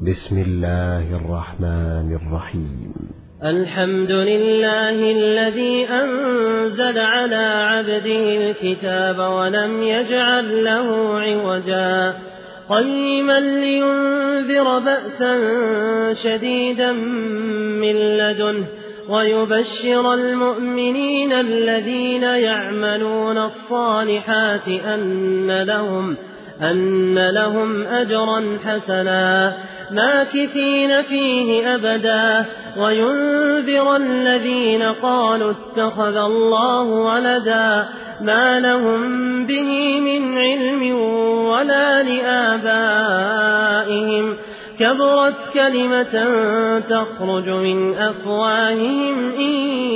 بسم الله الرحمن الرحيم. الحمد لله الذي أنزل على عبده الكتاب ولم يجعل له عوجا قيما لينذر بأسا شديدا من لدنه ويبشر المؤمنين الذين يعملون الصالحات أن لهم أجرا حسنا ماكثين فيه أبدا وينذر الذين قالوا اتخذ الله ولدا ما لهم به من علم ولا لآبائهم كبرت كلمة تخرج من أفواههم إن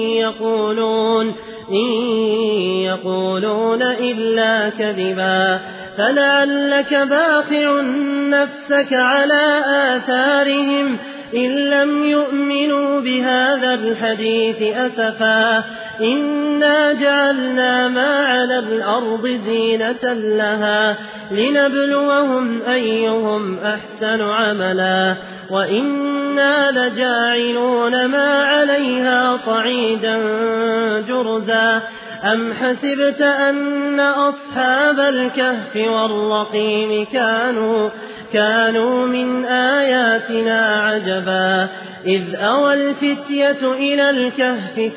يقولون إلا كذبا فلعلك باخع نفسك على آثارهم إن لم يؤمنوا بهذا الحديث أسفا إنا جعلنا ما على الأرض زينة لها لنبلوهم أيهم أحسن عملا وإنا لجاعلون ما عليها صعيدا جرزا أم حسبت أن أصحاب الكهف والرقيم كانوا من آياتنا عجبا إذ أوى الفتية إلى الكهف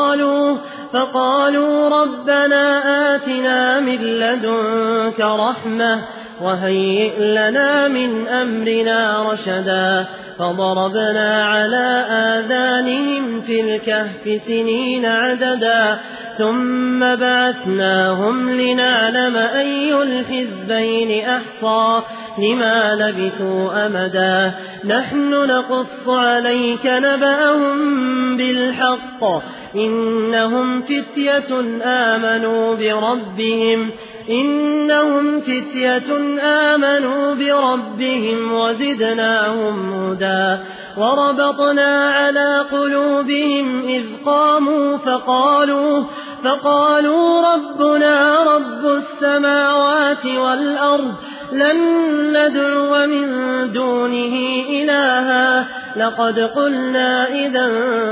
فقالوا ربنا آتنا من لدنك رحمة وهيئ لنا من أمرنا رشدا فضربنا على آذانهم في الكهف سنين عددا ثم بعثناهم لنعلم أي الحزبين أحصى لما لبثوا أمدا نحن نقص عليك نبأهم بالحق إنهم فتية آمنوا بربهم وزدناهم هدى وربطنا على قلوبهم إذ قاموا فقالوا ربنا رب السماوات والأرض لن ندعو من دونه إلها لقد قلنا إذا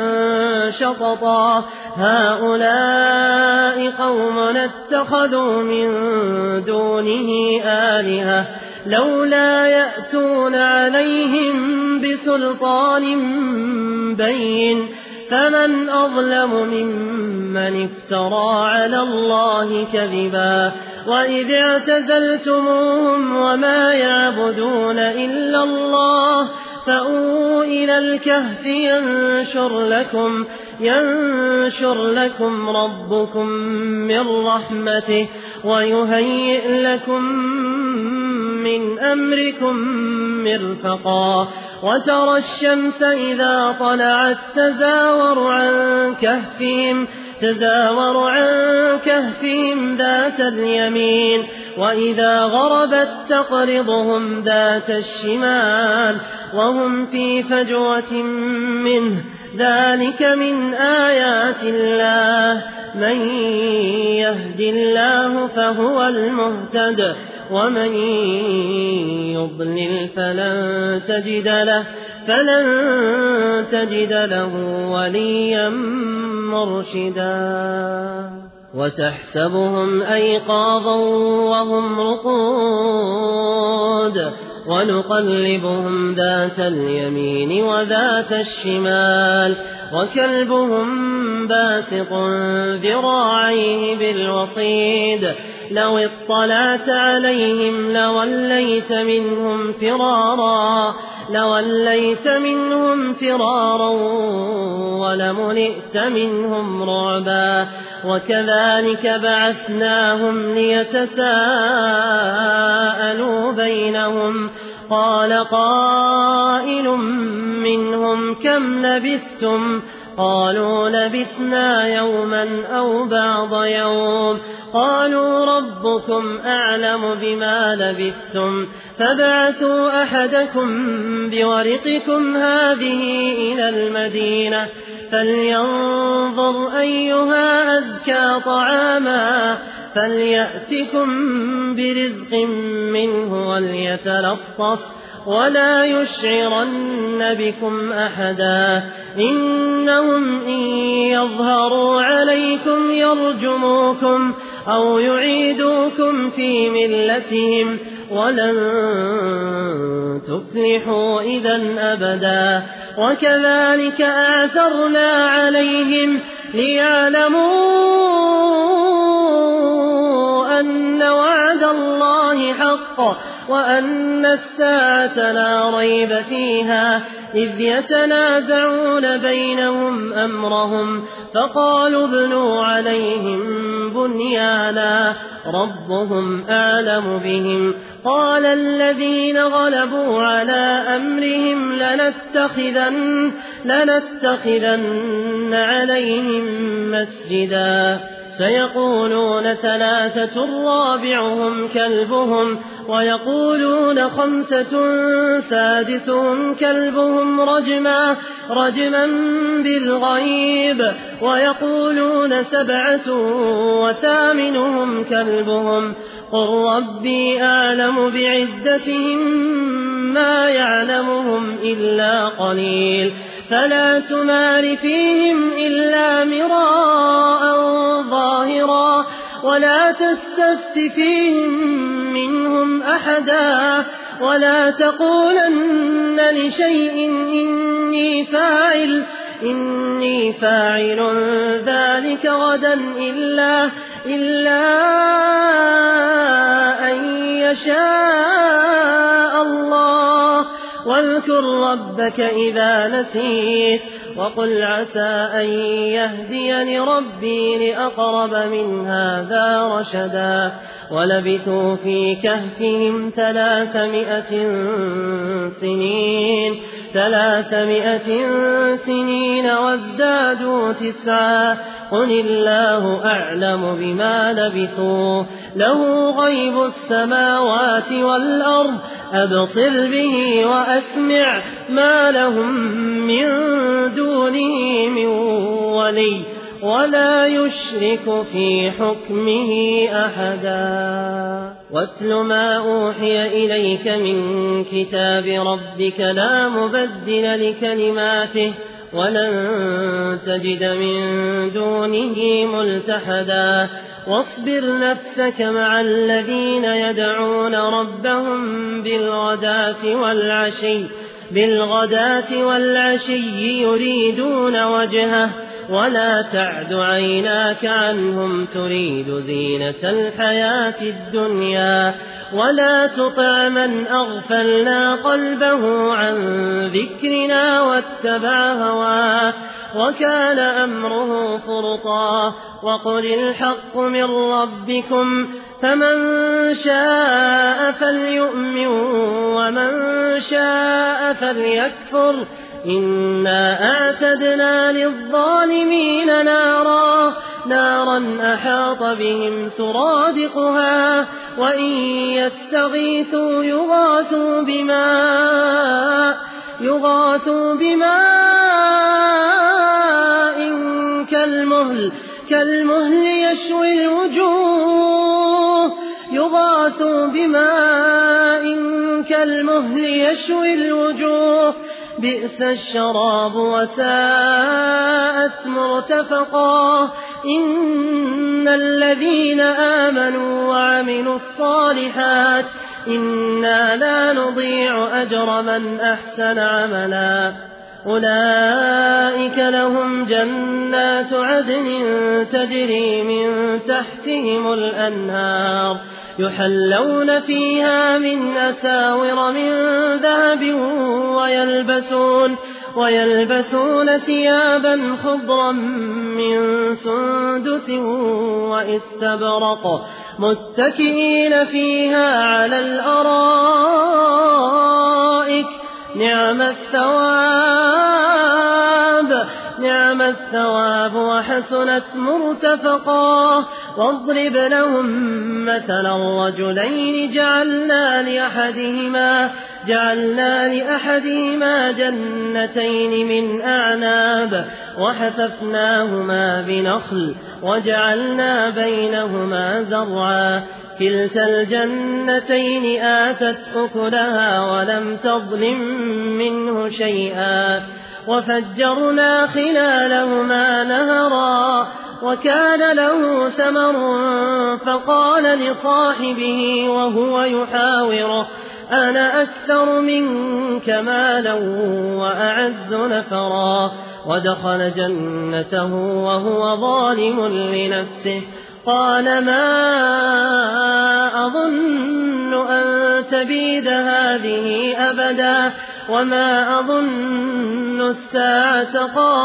شططا هؤلاء قومنا اتخذوا من دونه آلهة لولا يأتون عليهم بسلطان بين فمن أظلم ممن افترى على الله كذبا وإذ اعتزلتموهم وما يعبدون إلا الله فأووا إلى الكهف ينشر لكم ربكم من رحمته ويهيئ لكم من أمركم مرفقا وترى الشمس إذا طلعت تزاور عن كهفهم ذات اليمين وإذا غربت تقرضهم ذات الشمال وهم في فجوة منه ذلك من آيات الله من يهد الله فهو المهتد ومن يضلل فلن تجد له وليا مرشدا وتحسبهم أيقاظا وهم رقود ونقلبهم ذات اليمين وذات الشمال وكلبهم باسط ذراعيه بالوصيد لو اطلعت عليهم لوليت منهم فرارا ولملئت منهم رعبا وكذلك بعثناهم ليتساءلوا بينهم قال قائل منهم كم لبثتم قالوا لبثنا يوما أو بعض يوم قالوا ربكم أعلم بما لبثتم فابعثوا أحدكم بورقكم هذه إلى المدينة فلينظر أيها أزكى طعاما فليأتكم برزق منه ولا يشعرن بكم أحدا إنهم إن يظهروا عليكم يرجموكم أو يعيدوكم في ملتهم ولن تفلحوا إذا أبدا وكذلك أعثرنا عليهم ليعلموا أن وعد الله حق وأن الساعة لا ريب فيها إذ يتنازعون بينهم أمرهم فقالوا ابنوا عليهم بنيانا ربهم أعلم بهم قال الذين غلبوا على أمرهم لنتخذن عليهم مسجدا سيقولون 3 رابعهم كلبهم ويقولون 5 سادسهم كلبهم رجما بالغيب ويقولون 7 وثامنهم كلبهم قل ربي أعلم بعدتهم ما يعلمهم إلا قليل فلا تمار فيهم إلا مراء ظاهرا ولا تستفت فيهم منهم أحدا ولا تقولن لشيء إني فاعل ذلك غدا إلا أن يشاء الله واذكر ربك إذا نسيت وقل عسى أن يهديني ربي لأقرب من هذا رشدا ولبثوا في كهفهم 300 سنين وازدادوا 9 قل الله أعلم بما لبثوا له غيب السماوات والأرض أبصر به وأسمع ما لهم من دونه من ولي ولا يشرك في حكمه أحدا واتل ما أوحي إليك من كتاب ربك لا مبدل لكلماته ولن تجد من دونه ملتحدا واصبر نفسك مع الذين يدعون ربهم بالغداة والعشي يريدون وجهه ولا تعد عيناك عنهم تريد زينة الحياة الدنيا ولا تطع من أغفلنا قلبه عن ذكرنا واتبع هواه وكان أمره فرطا وقل الحق من ربكم فمن شاء فليؤمن ومن شاء فليكفر إنا أعتدنا للظالمين نارا أحاط بهم سرادقها وإن يستغيثوا يغاثوا بماء كالمهل يشوي الوجوه بئس الشراب وساءت مرتفقا إن الذين آمنوا وعملوا الصالحات إنا لا نضيع أجر من أحسن عملا أولئك لهم جنات عدن تجري من تحتهم الأنهار يحلون فيها من أساور من ذهب ويلبسون ثيابا خضرا من سندس واستبرق متكئين فيها على الأرائك نعم الثواب وحسنت مرتفقا واضرب لهم مثلا الرجلين جعلنا لأحدهما جنتين من أعناب وحففناهما بنخل وجعلنا بينهما زرعا كلتا الجنتين آتت أكلها ولم تظلم منه شيئا وفجرنا خلالهما نهرا وكان له ثمر فقال لصاحبه وهو يحاوره أنا أكثر منك مالا وأعز نفرا ودخل جنته وهو ظالم لنفسه قال ما أظن أن تبيد هذه أبدا وما أظن الساعة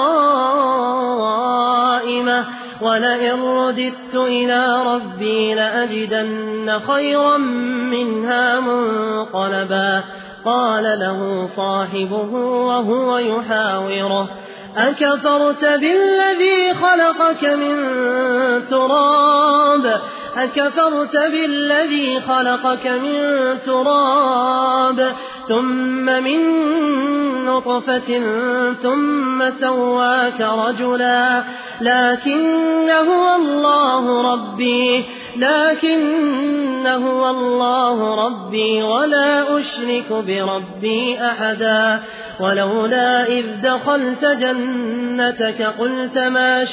قائمة ولئن رددت إلى ربي لأجدن خيرا منها منقلبا قال له صاحبه وهو يحاوره أكفرت بالذي خلقك من تراب ثم من نطفة ثم سواك رجلا لكن هو الله ربي ولا أشرك بربي أحدا ولولا إذ دخلت جنتك قلت ما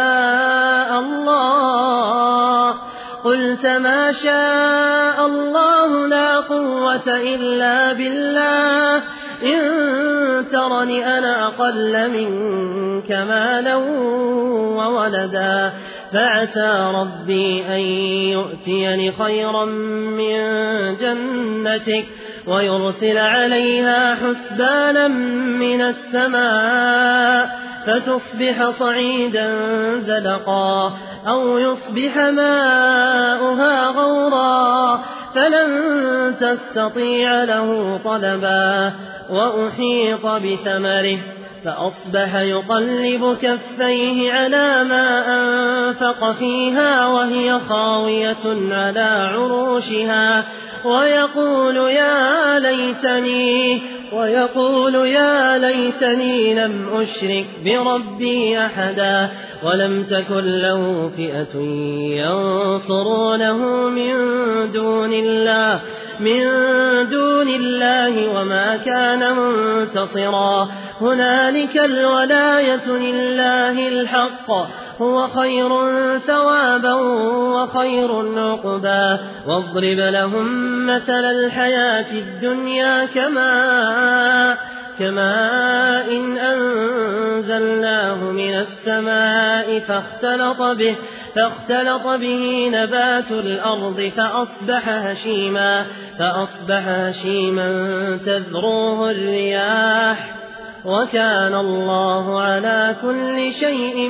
شاء الله لا قوة إلا بالله إن ترني أنا أقل منك مالا وولدا فعسى ربي أن يؤتيني خيرا من جنتك ويرسل عليها حسبانا من السماء فتصبح صعيدا زلقا أو يصبح ماؤها غورا فلن تستطيع له طلبا وأحيط بثمره فأصبح يقلب كفيه على ما أنفق فيها وهي خاوية على عروشها ويقول يا ليتني لم أشرك بربي أحدا ولم تكن له فئة ينصرونه من دون الله وما كان منتصرا هنالك الولاية لله الحق هو خير ثوابا وخير عقبا واضرب لهم مثل الحياة الدنيا كماء إن أنزلناه من السماء فاختلط به نبات الأرض فأصبح هشيما تذروه الرياح وكان الله على كل شيء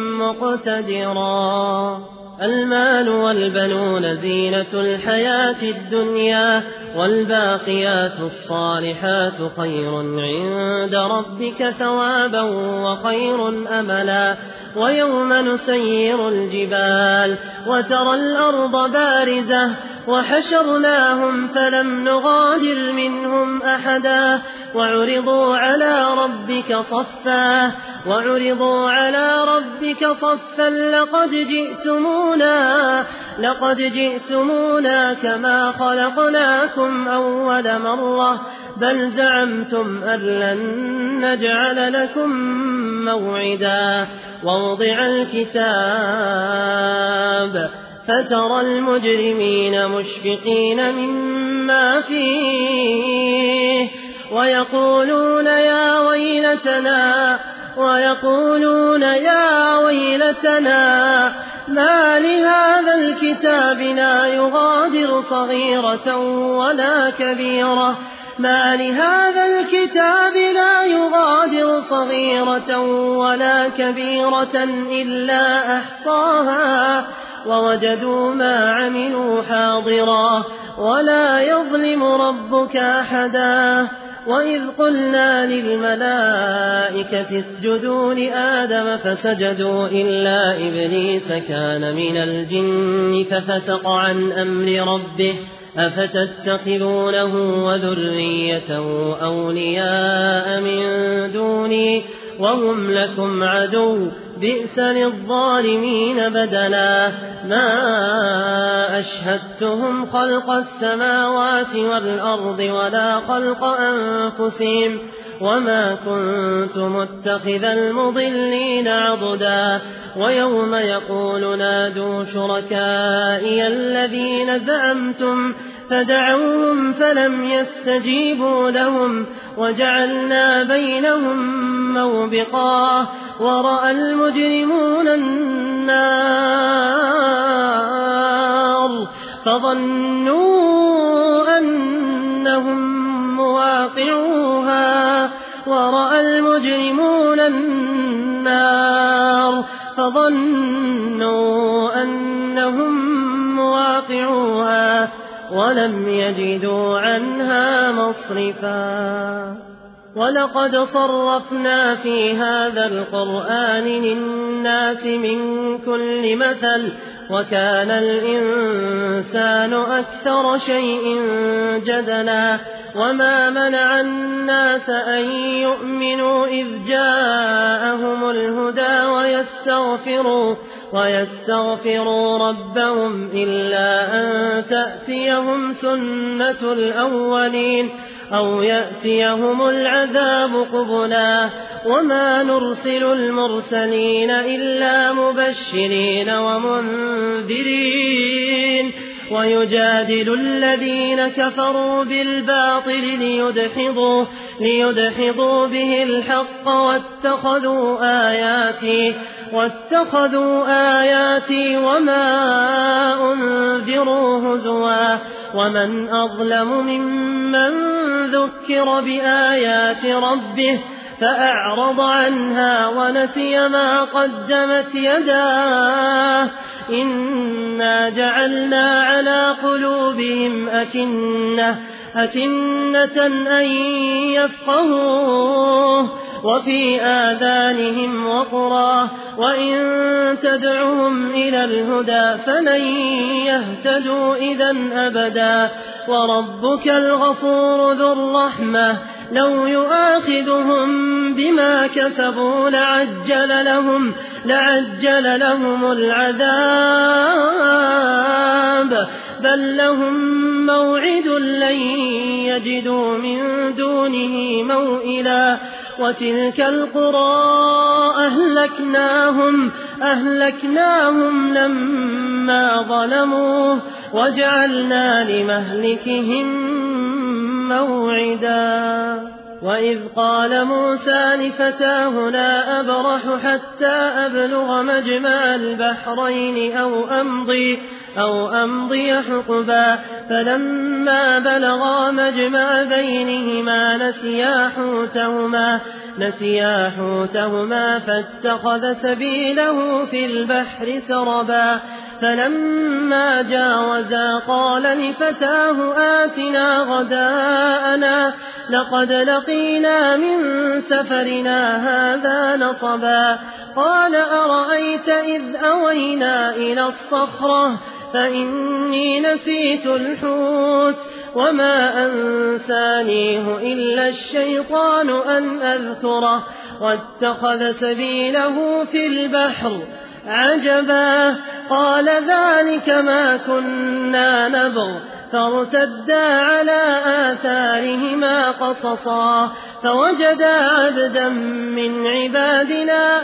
مقتدرا المال والبنون زينة الحياة الدنيا والباقيات الصالحات خير عند ربك ثوابا وخير أملا ويوم نسير الجبال وترى الأرض بارزة وحشرناهم فلم نغادر منهم أحدا وعرضوا على ربك صفا لقد جئتمونا كما خلقناكم أول مرة بل زعمتم أن لن نجعل لكم موعدا ووضع الكتاب فترى المجرمين مشفقين مما فيه ويقولون يا ويلتنا ما لهذا الكتاب لا يغادر صغيرة ولا كبيرة إلا أحصاها ووجدوا ما عملوا حاضرا ولا يظلم ربك أحدا وإذ قلنا للملائكة اسجدوا لآدم فسجدوا إلا إبليس كان من الجن ففسق عن أمر ربه أفتتخذونه وذريته أولياء من دوني وهم لكم عدو بئس للظالمين بدلا ما أشهدتهم خلق السماوات والأرض ولا خلق أنفسهم وما كنت متخذ المضلين عضدا ويوم يقول نادوا شركائي الذين زعمتم فدعوهم فلم يستجيبوا لهم وجعلنا بينهم موبقا ورأى المجرمون النار فظنوا أنهم مواقعوها ولم يجدوا عنها مصرفا ولقد صرفنا في هذا القرآن للناس من كل مثل وكان الإنسان أكثر شيء جدلا وما منع الناس أن يؤمنوا إذ جاءهم الهدى ويستغفروا ربهم إلا أن تأتيهم سنة الأولين أو يأتيهم العذاب قبلا وما نرسل المرسلين إلا مبشرين ومنذرين ويجادل الذين كفروا بالباطل ليدحضوا به الحق واتخذوا آياتي وما أنذروا هزوا ومن أظلم ممن ذكر بآيات ربه فأعرض عنها ونسي ما قدمت يداه إنا جعلنا على قلوبهم أكنة أن يفقهوه وفي آذانهم وقرا وإن تدعهم إلى الهدى فلن يهتدوا إذا أبدا وربك الغفور ذو الرحمة لو يؤاخذهم بما كسبوا لعجل لهم العذاب بل لهم موعد لن يجدوا من دونه موئلا وتلك القرى أهلكناهم لما ظلموا وجعلنا لمهلكهم موعدا وإذ قال موسى لفتاه لا أبرح حتى أبلغ مجمع البحرين أو أمضي حقبا فلما بلغا مجمع بينهما نسيا حوتهما فاتخذ سبيله في البحر سربا فلما جاوزا قال لفتاه آتنا غداءنا لقد لقينا من سفرنا هذا نصبا قال أرأيت إذ أوينا إلى الصخرة فإني نسيت الحوت وما أنسانيه إلا الشيطان أن أذكره واتخذ سبيله في البحر عجبا قال ذلك ما كنا نبغ فارتدا على آثارهما قصصا فوجدا عبدا من عبادنا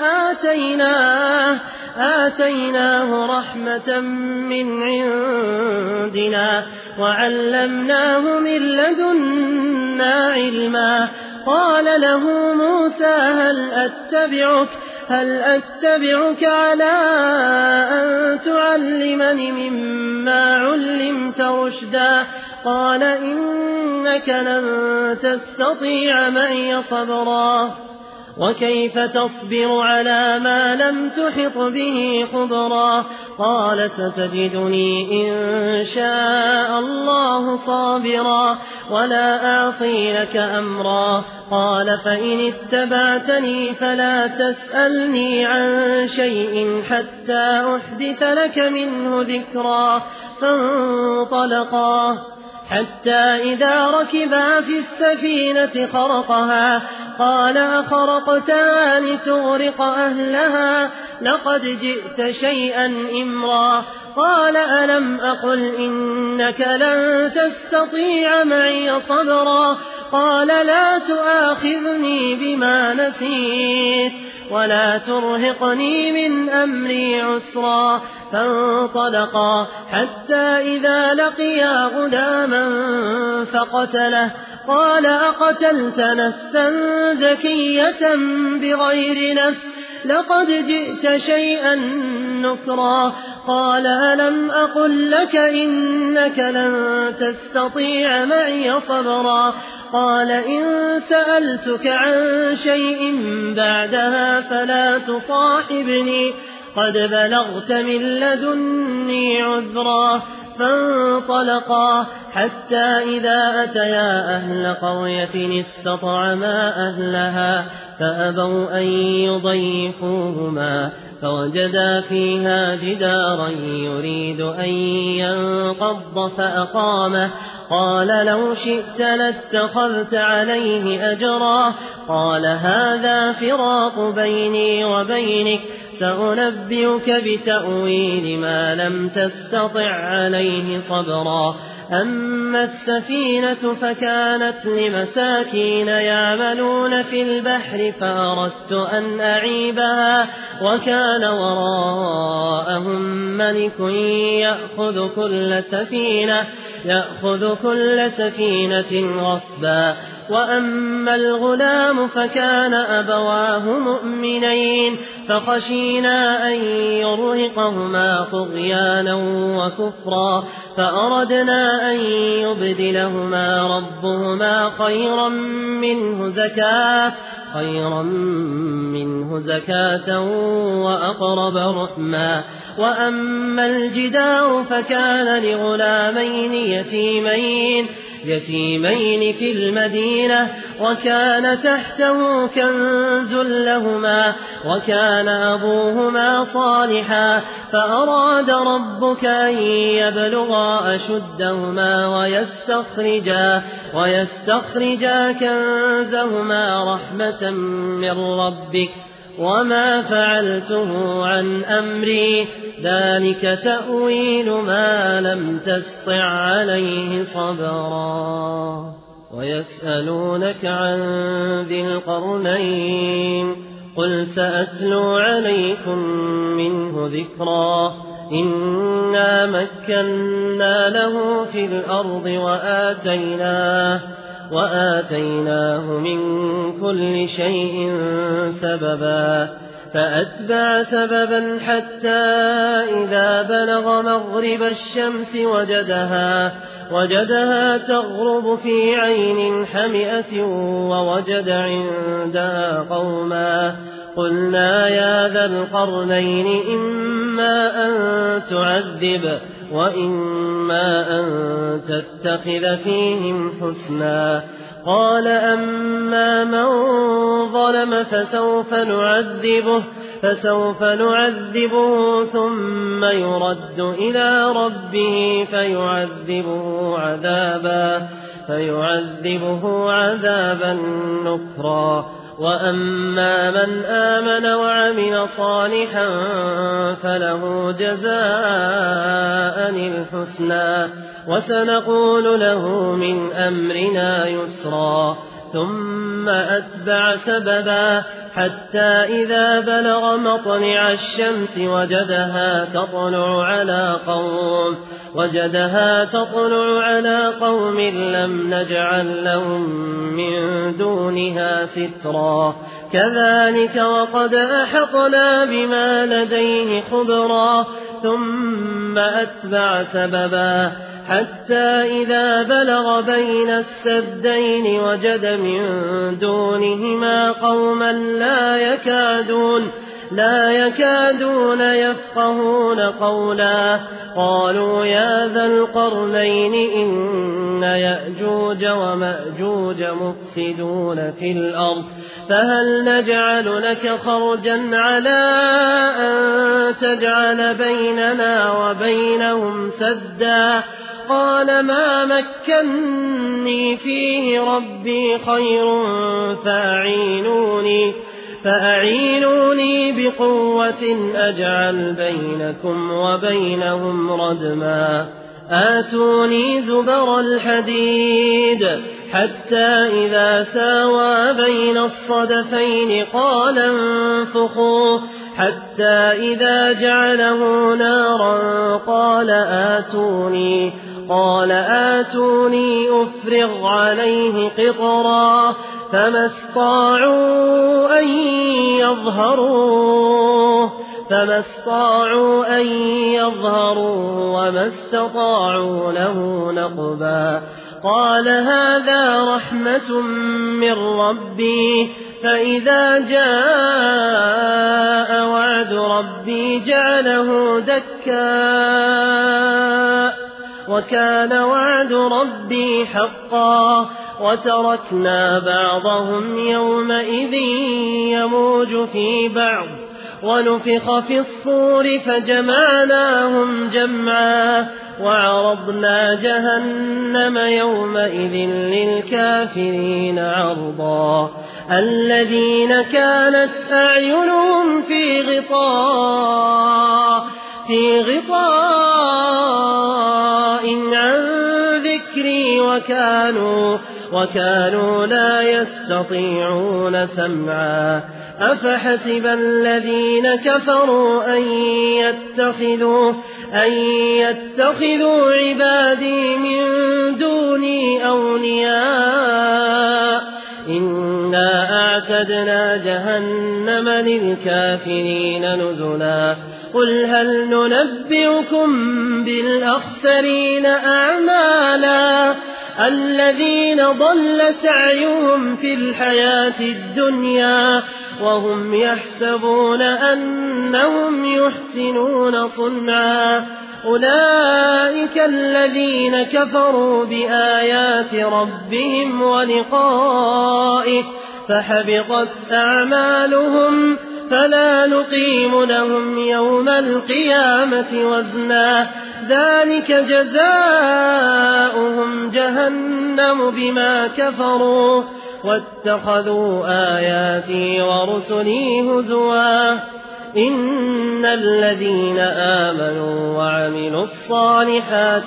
آتيناه رحمة من عندنا وعلمناه من لدنا علما قال له موسى هل أتبعك على أن تعلمني مما علمت رشدا قال إنك لن تستطيع معي صبرا وكيف تصبر على ما لم تحط به خبرا قال ستجدني إن شاء الله صابرا ولا أعصي لك أمرا قال فإن اتبعتني فلا تسألني عن شيء حتى أحدث لك منه ذكرا حتى إذا ركبا في السفينة خرقها قال أخرقتها لتغرق أهلها لقد جئت شيئا إمرا قال ألم أقل إنك لن تستطيع معي صبرا قال لا تؤاخذني بما نسيت ولا ترهقني من أمري عسرا فانطلقا حتى إذا لقيا غلاما فقتله قال أقتلت نفسا زكية بغير نفس لقد جئت شيئا نكرا قال ألم أقل لك إنك لن تستطيع معي صبرا قال إن سألتك عن شيء بعدها فلا تصاحبني قد بلغت من لدني عذرا فانطلقا حتى إذا أتيا أهل قرية استطعما أهلها فأبوا أن يضيفوهما فوجدا فيها جدارا يريد أن ينقض فأقامه قال لو شئت لاتخذت عليه أجرا قال هذا فراق بيني وبينك سأنبئك بتأويل ما لم تستطع عليه صبرا أما السفينة فكانت لمساكين يعملون في البحر فأردت أن أعيبها وكان وراءهم ملك يأخذ كل سفينة غصبا وأما الغلام فكان أبواه مؤمنين فخشينا أن يرهقهما طغيانا وكفرا فأردنا أن يبدلهما ربهما خيرا منه زكاة وأقرب رحما وأما الجدار فكان لغلامين يتيمين في المدينة وكان تحته كنز لهما وكان أبوهما صالحا فأراد ربك أن يبلغا أشدهما ويستخرجا كنزهما رحمة من ربك وما فعلته عن أمري ذلك تأويل ما لم تسطع عليه صبرا ويسألونك عن ذي القرنين قل سأتلو عليكم منه ذكرا إنا مكنا له في الأرض وآتيناه من كل شيء سببا فأتبع سببا حتى إذا بلغ مغرب الشمس وجدها تغرب في عين حمئة ووجد عندها قوما قلنا يا ذا القرنين إما أن تعذب وإما أن تتخذ فيهم حسنا قال أما من ظلم فسوف نعذبه ثم يرد إلى ربه فيعذبه عذابا نكرا وأما من آمن وعمل صالحا فله جزاء الحسنى وسنقول له من أمرنا يسرا ثم أتبع سببا حتى إذا بلغ مطلع الشمس وجدها تطلع على قوم لم نجعل لهم من دونها سترا كذلك وقد أحطنا بما لديه خبرا ثم أتبع سببا حتى إذا بلغ بين السدين وجد من دونهما قوما لا يكادون يفقهون قولا قالوا يا ذا القرنين إن يأجوج ومأجوج مفسدون في الأرض فهل نجعل لك خرجا على أن تجعل بيننا وبينهم سدا قال ما مكني فيه ربي خير فأعينوني بقوة أجعل بينكم وبينهم ردما آتوني زبر الحديد حتى إذا ساوى بين الصدفين قال انفخوا حتى إذا جعله نارا قال آتوني أفرغ عليه قطرا فما استطاعوا أن يظهروه وما استطاعوا له نقبا قال هذا رحمة من ربي فإذا جاء وعد ربي جعله دكا وكان وعد ربي حقا وتركنا بعضهم يومئذ يموج في بعض ونفخ في الصور فجمعناهم جمعا وعرضنا جهنم يومئذ للكافرين عرضا الذين كانت أعينهم في غطاء عن ذكري وكانوا لا يستطيعون سمعا أفحسب الذين كفروا أن يتخذوا عبادي من دوني أولياء إنا أعتدنا جهنم للكافرين نزلا قل هل ننبئكم بالأخسرين أعمالا الذين ضل سعيهم في الحياة الدنيا وهم يحسبون أنهم يحسنون صنعا أولئك الذين كفروا بآيات ربهم ولقائه فحبطت أعمالهم فلا نقيم لهم يوم القيامة وزنا ذلك جزاؤهم جهنم بما كفروا واتخذوا آياتي ورسلي هزوا إن الذين آمنوا وعملوا الصالحات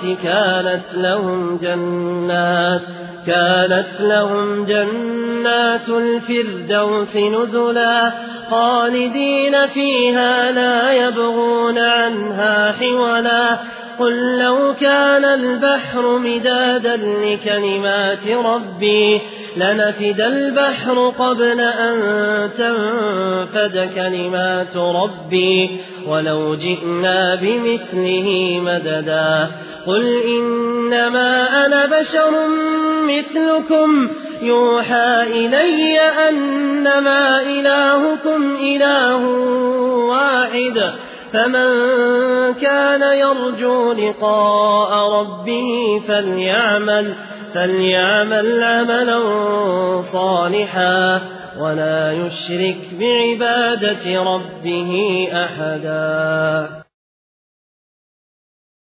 كانت لهم جنات الفردوس نزلا خالدين فيها لا يبغون عنها حولا قل لو كان البحر مدادا لكلمات ربي لنفد البحر قبل أن تنفد كلمات ربي ولو جئنا بمثله مددا قل إنما أنا بشر مثلكم يوحى إلي أنما إلهكم إله واحد فمن كان يرجو لقاء ربه فليعمل عملا صالحا ولا يشرك بعبادة ربه أحدا